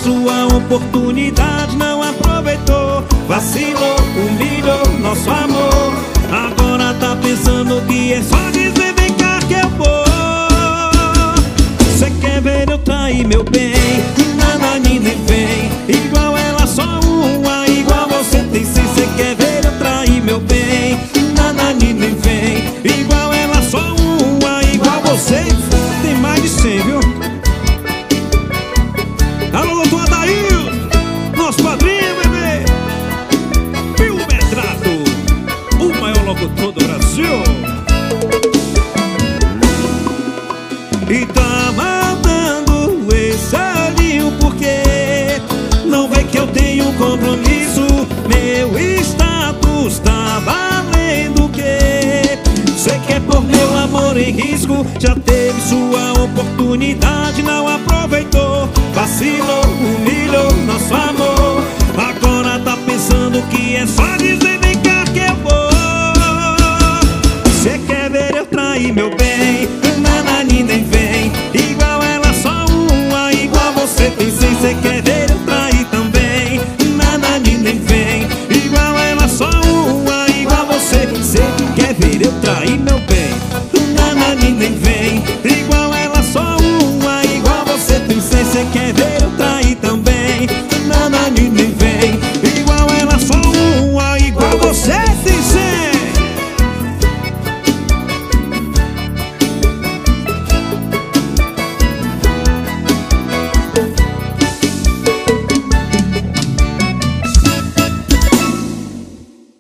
sua oportunidade, não aproveitou. Vacilou, humilhou nosso amor. Agora tá pensando que é só dizer vem cá que eu vou. Cê quer ver eu trair meu bem? Nananina vem. Igual ela só uma, igual você tem sim. Cê quer ver eu trair meu bem? Nananina vem. Igual ela só uma, igual você tem mais de 100, viu? Alô, doutor Adair, nosso padrinho, bebê. Pio Medrado, o maior locutor do Brasil. E tá matando esse olhinho porque não vê que eu tenho compromisso. Meu status tá valendo o quê? Cê quer pôr meu amor em risco? Já teve sua oportunidade, não aproveitou. Vacilou, humilhou nosso amor. Agora tá pensando que é só dizer